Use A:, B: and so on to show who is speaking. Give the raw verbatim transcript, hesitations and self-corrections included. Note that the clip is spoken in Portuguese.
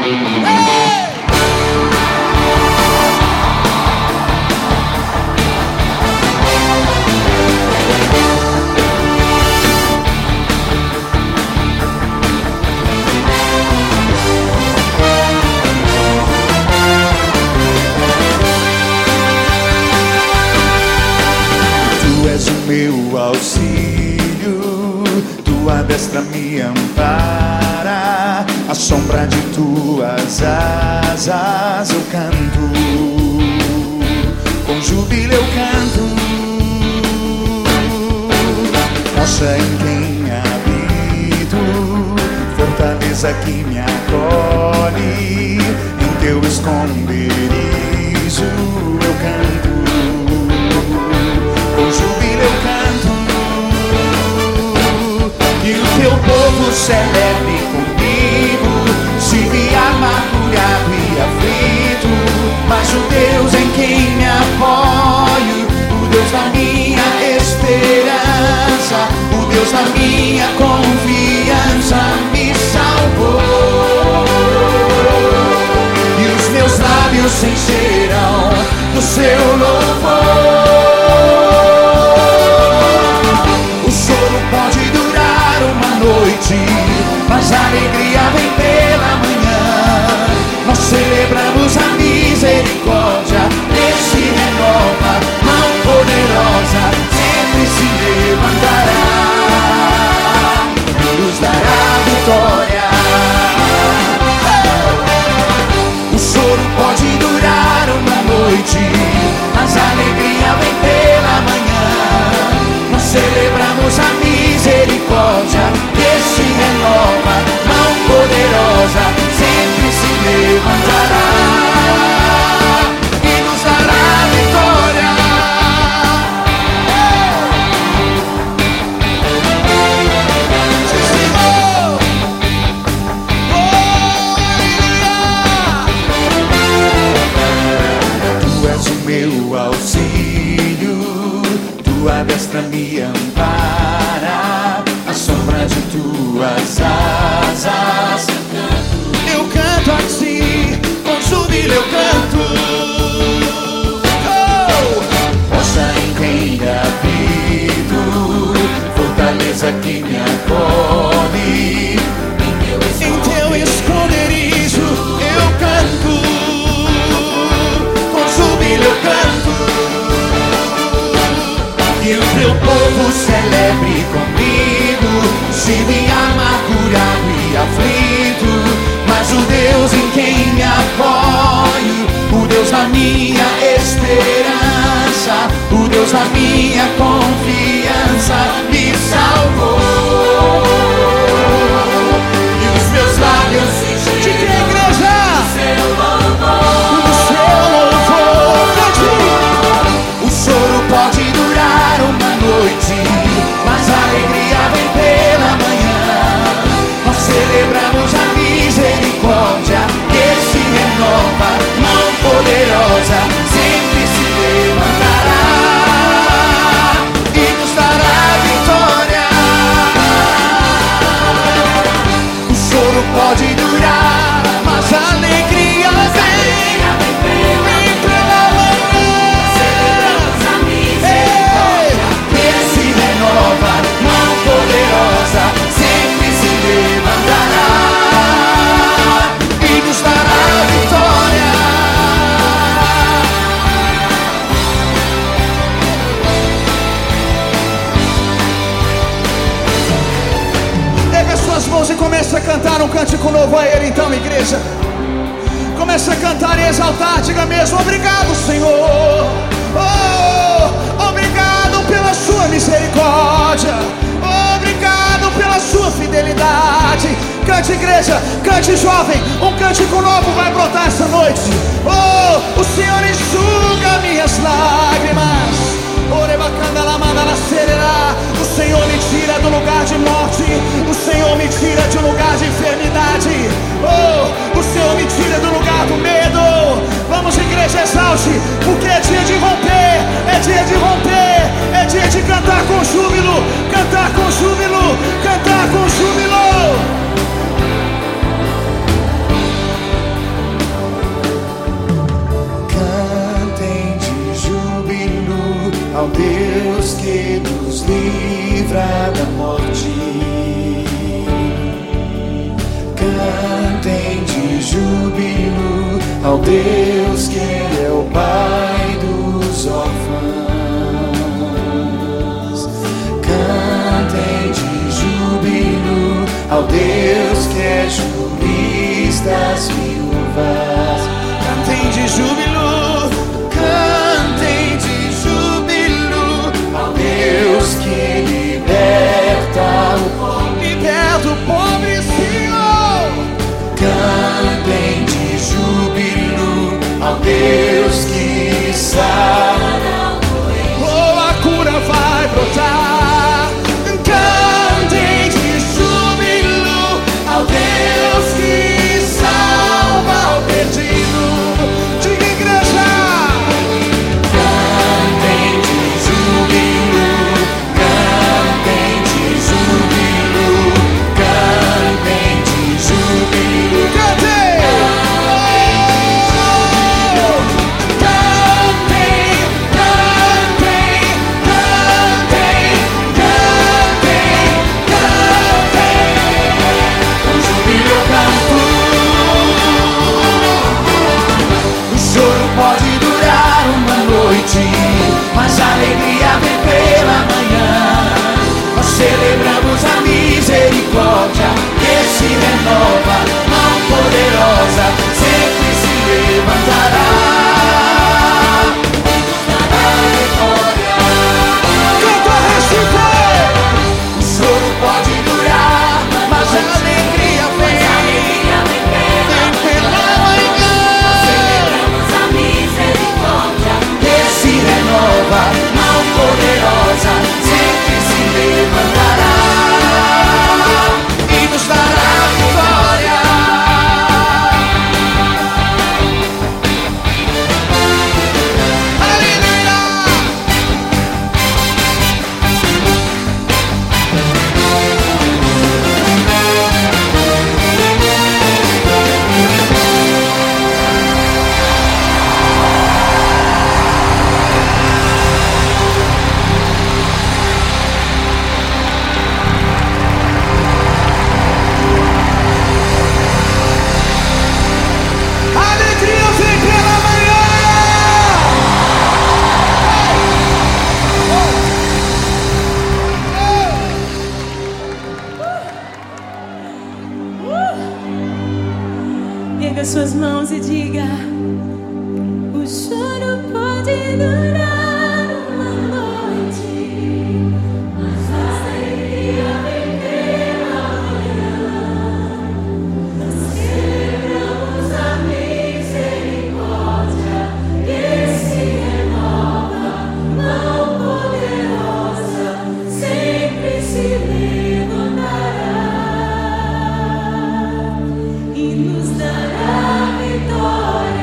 A: Meu auxílio, tua destra me ampara, à sombra de tuas asas eu canto, com júbilo eu canto. Rocha em quem habito, fortaleza que me acolhe, em teu esconderijo eu canto, com júbilo eu canto. E o teu povo celebre comigo, se me amargurado e aflito, mas o Deus em quem me apoio, o Deus da minha esperança, o Deus da minha confiança me salvou. E os meus lábios se encherão do seu louvor. Pode durar uma noite, mas a alegria vem pela manhã. Nós celebramos a misericórdia que se renova, mão poderosa sempre se levantará e nos dará vitória. O choro pode durar uma noite, mas a alegria vem pela manhã. Nós celebramos a misericórdia que se renova, mão poderosa sempre se levantará e nos dará vitória. Tu és o meu auxílio, tua destra me ampara, à sombra de tuas asas eu canto a ti, com júbilo eu canto. Oh! Rocha em quem habito, fortaleza que me acolhe, em teu esconderijo eu canto, com júbilo eu canto. E o teu povo celebre comigo, se me amargurado e aflito, mas o Deus em quem me apoio, o Deus da minha esperança, o Deus da minha confiança me salvou. E os meus lábios se encheram de igreja, do seu louvor, do seu louvor. O choro pode durar uma noite, mas a alegria vem pela manhã. Nós celebramos a misericórdia que se renova, mão poderosa sempre se levantará e nos dará vitória. O choro pode durar, mas a alegria vem, vem pela manhã. Celebramos a misericórdia que se renova, mão poderosa sempre se levantará e nos dará vitória. Pega as suas mãos e comece a cantar um cântico novo a Ele então, igreja. Comece a cantar e exaltar, diga mesmo: obrigado, Senhor. Oh, obrigado pela sua misericórdia, obrigado pela sua fidelidade. Cante, igreja, cante, jovem, um cântico novo vai brotar essa noite. Oh, o Senhor enxuga minhas lágrimas. O Senhor me tira do lugar de morte, o Senhor me tira de um lugar de enfermidade. Oh, o Senhor me tira do lugar do medo. Vamos, igreja, exalte, porque é dia de romper, é dia de romper, é dia de cantar com júbilo, cantar com júbilo, cantar com júbilo. ao Deus que é o Pai dos órfãos. Cantem de júbilo ao Deus que é juiz das viúvas. Cantem de júbilo, cantem de júbilo ao Deus que liberta o pobre, liberta o pobre, Senhor. Cantem de júbilo ao Deus que sara, oh, a cura vai brotar. Cantem de júbilo ao Deus que salva o perdido. Diga, igreja. Cantem de júbilo, cantem de júbilo, cantem de júbilo, cantem. Mas a alegria vem pela manhã. Nós celebramos a misericórdia que se renova, mão poderosa sempre se levantará. Dará vitória. Canta, Recife! O choro pode durar, mas a alegria vem, vem pela manhã. Nós celebramos a misericórdia que se renova, mão poderosa sempre se levantará e nos dará vitória. Aleluia! Alegria vem pela manhã.
B: Erga suas mãos e diga: o choro pode durar uma noite, mas a alegria vem pela manhã. Nós celebramos a misericórdia que se renova, mão poderosa sempre se levantará e nos dará vitória.